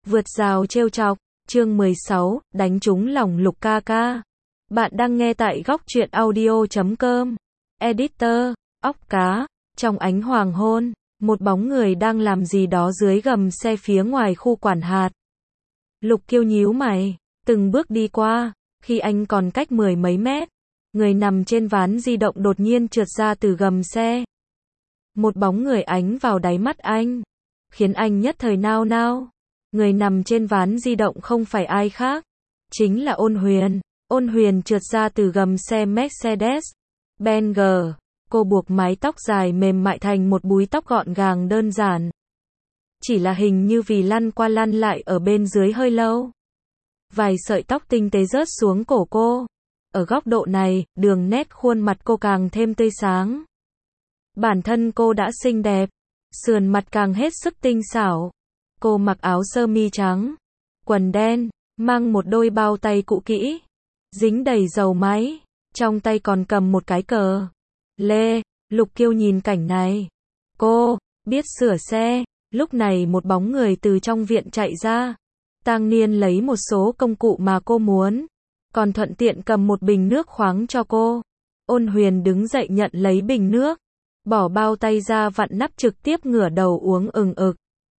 Vượt rào trêu chọc, chương 16, đánh trúng lòng Lục ca ca. Bạn đang nghe tại góc truyện audio.com. Editor, óc cá, trong ánh hoàng hôn, một bóng người đang làm gì đó dưới gầm xe phía ngoài khu quản hạt. Lục Kiêu nhíu mày, từng bước đi qua, khi anh còn cách mười mấy mét, người nằm trên ván di động đột nhiên trượt ra từ gầm xe. Một bóng người ánh vào đáy mắt anh, khiến anh nhất thời nao nao. Người nằm trên ván di động không phải ai khác, chính là Ôn Huyền. Ôn Huyền trượt ra từ gầm xe Mercedes-Benz. Cô buộc mái tóc dài mềm mại thành một búi tóc gọn gàng đơn giản. Chỉ là hình như vì lăn qua lăn lại ở bên dưới hơi lâu, vài sợi tóc tinh tế rớt xuống cổ cô. Ở góc độ này, đường nét khuôn mặt cô càng thêm tươi sáng. Bản thân cô đã xinh đẹp, sườn mặt càng hết sức tinh xảo. Cô mặc áo sơ mi trắng, quần đen, mang một đôi bao tay cũ kỹ, dính đầy dầu máy, trong tay còn cầm một cái cờ lê. Lục Kiêu nhìn cảnh này, cô biết sửa xe. Lúc này một bóng người từ trong viện chạy ra. Tang Niên lấy một số công cụ mà cô muốn, còn thuận tiện cầm một bình nước khoáng cho cô. Ôn Huyền đứng dậy nhận lấy bình nước, bỏ bao tay ra vặn nắp trực tiếp ngửa đầu uống ừng ực.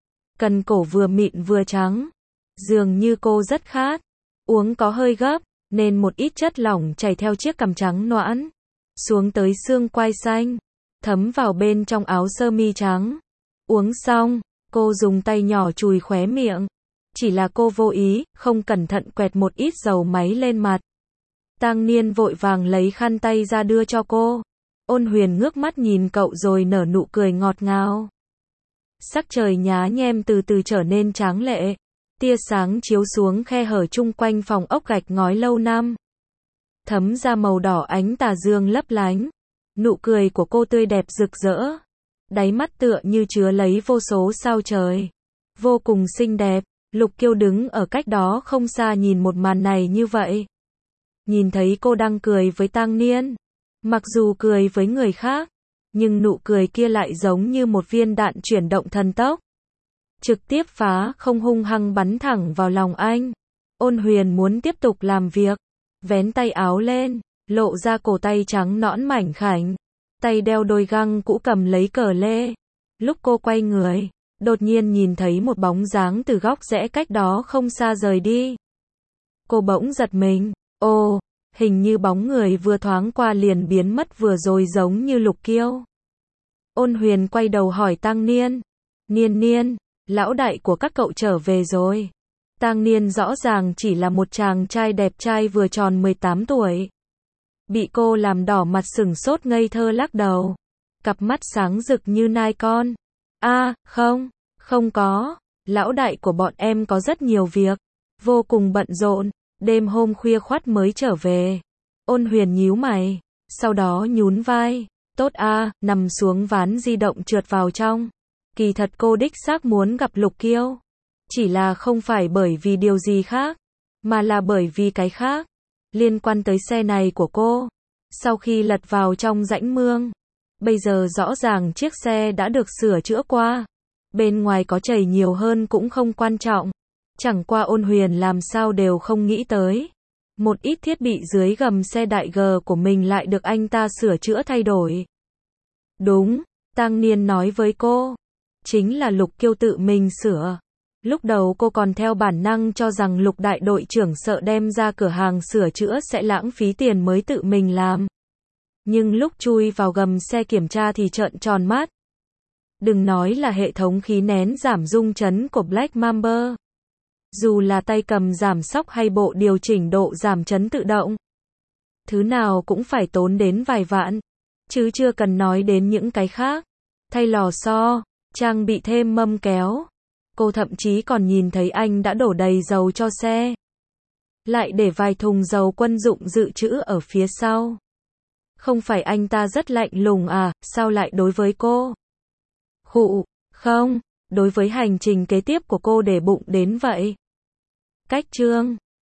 Cần cổ vừa mịn vừa trắng, dường như cô rất khát. Uống có hơi gấp, nên một ít chất lỏng chảy theo chiếc cằm trắng nõn xuống tới xương quai xanh, thấm vào bên trong áo sơ mi trắng. Uống xong, cô dùng tay nhỏ chùi khóe miệng. Chỉ là cô vô ý, không cẩn thận quẹt một ít dầu máy lên mặt. Tang Niên vội vàng lấy khăn tay ra đưa cho cô. Ôn Huyền ngước mắt nhìn cậu rồi nở nụ cười ngọt ngào. Sắc trời nhá nhem từ từ trở nên tráng lệ. Tia sáng chiếu xuống khe hở chung quanh phòng ốc gạch ngói lâu năm, thấm ra màu đỏ ánh tà dương lấp lánh. Nụ cười của cô tươi đẹp rực rỡ, đáy mắt tựa như chứa lấy vô số sao trời, vô cùng xinh đẹp. Lục Kiêu đứng ở cách đó không xa nhìn một màn này như vậy. Nhìn thấy cô đang cười với Tang Niên, mặc dù cười với người khác, nhưng nụ cười kia lại giống như một viên đạn chuyển động thần tốc, trực tiếp phá không, hung hăng bắn thẳng vào lòng anh. Ôn Huyền muốn tiếp tục làm việc, vén tay áo lên, lộ ra cổ tay trắng nõn mảnh khảnh, tay đeo đôi găng cũ cầm lấy cờ lê. Lúc cô quay người, đột nhiên nhìn thấy một bóng dáng từ góc rẽ cách đó không xa rời đi. Cô bỗng giật mình, ồ, hình như bóng người vừa thoáng qua liền biến mất vừa rồi giống như Lục Kiêu. Ôn Huyền quay đầu hỏi Tang Niên, Niên, lão đại của các cậu trở về rồi. Tang Niên rõ ràng chỉ là một chàng trai đẹp trai vừa tròn 18 tuổi. Bị cô làm đỏ mặt sửng sốt ngây thơ lắc đầu. Cặp mắt sáng rực như nai con. Không có. Lão đại của bọn em có rất nhiều việc, vô cùng bận rộn, đêm hôm khuya khoắt mới trở về. Ôn Huyền nhíu mày, sau đó nhún vai. Tốt nằm xuống ván di động trượt vào trong. Kỳ thật cô đích xác muốn gặp Lục Kiêu. Chỉ là không phải bởi vì điều gì khác, mà là bởi vì cái khác, liên quan tới xe này của cô. Sau khi lật vào trong rãnh mương, bây giờ rõ ràng chiếc xe đã được sửa chữa qua. Bên ngoài có chảy nhiều hơn cũng không quan trọng. Chẳng qua Ôn Huyền làm sao đều không nghĩ tới. Một ít thiết bị dưới gầm xe đại G của mình lại được anh ta sửa chữa thay đổi. Đúng, Tang Niên nói với cô. Chính là Lục Kiêu tự mình sửa. Lúc đầu cô còn theo bản năng cho rằng Lục đại đội trưởng sợ đem ra cửa hàng sửa chữa sẽ lãng phí tiền mới tự mình làm. Nhưng lúc chui vào gầm xe kiểm tra thì trợn tròn mắt. Đừng nói là hệ thống khí nén giảm rung chấn của Black Mamba. Dù là tay cầm giảm xóc hay bộ điều chỉnh độ giảm chấn tự động, thứ nào cũng phải tốn đến vài vạn. Chứ chưa cần nói đến những cái khác. Thay lò xo, trang bị thêm mâm kéo. Cô thậm chí còn nhìn thấy anh đã đổ đầy dầu cho xe, lại để vài thùng dầu quân dụng dự trữ ở phía sau. Không phải anh ta rất lạnh lùng sao lại đối với cô? Không, đối với hành trình kế tiếp của cô để bụng đến vậy. Cách chương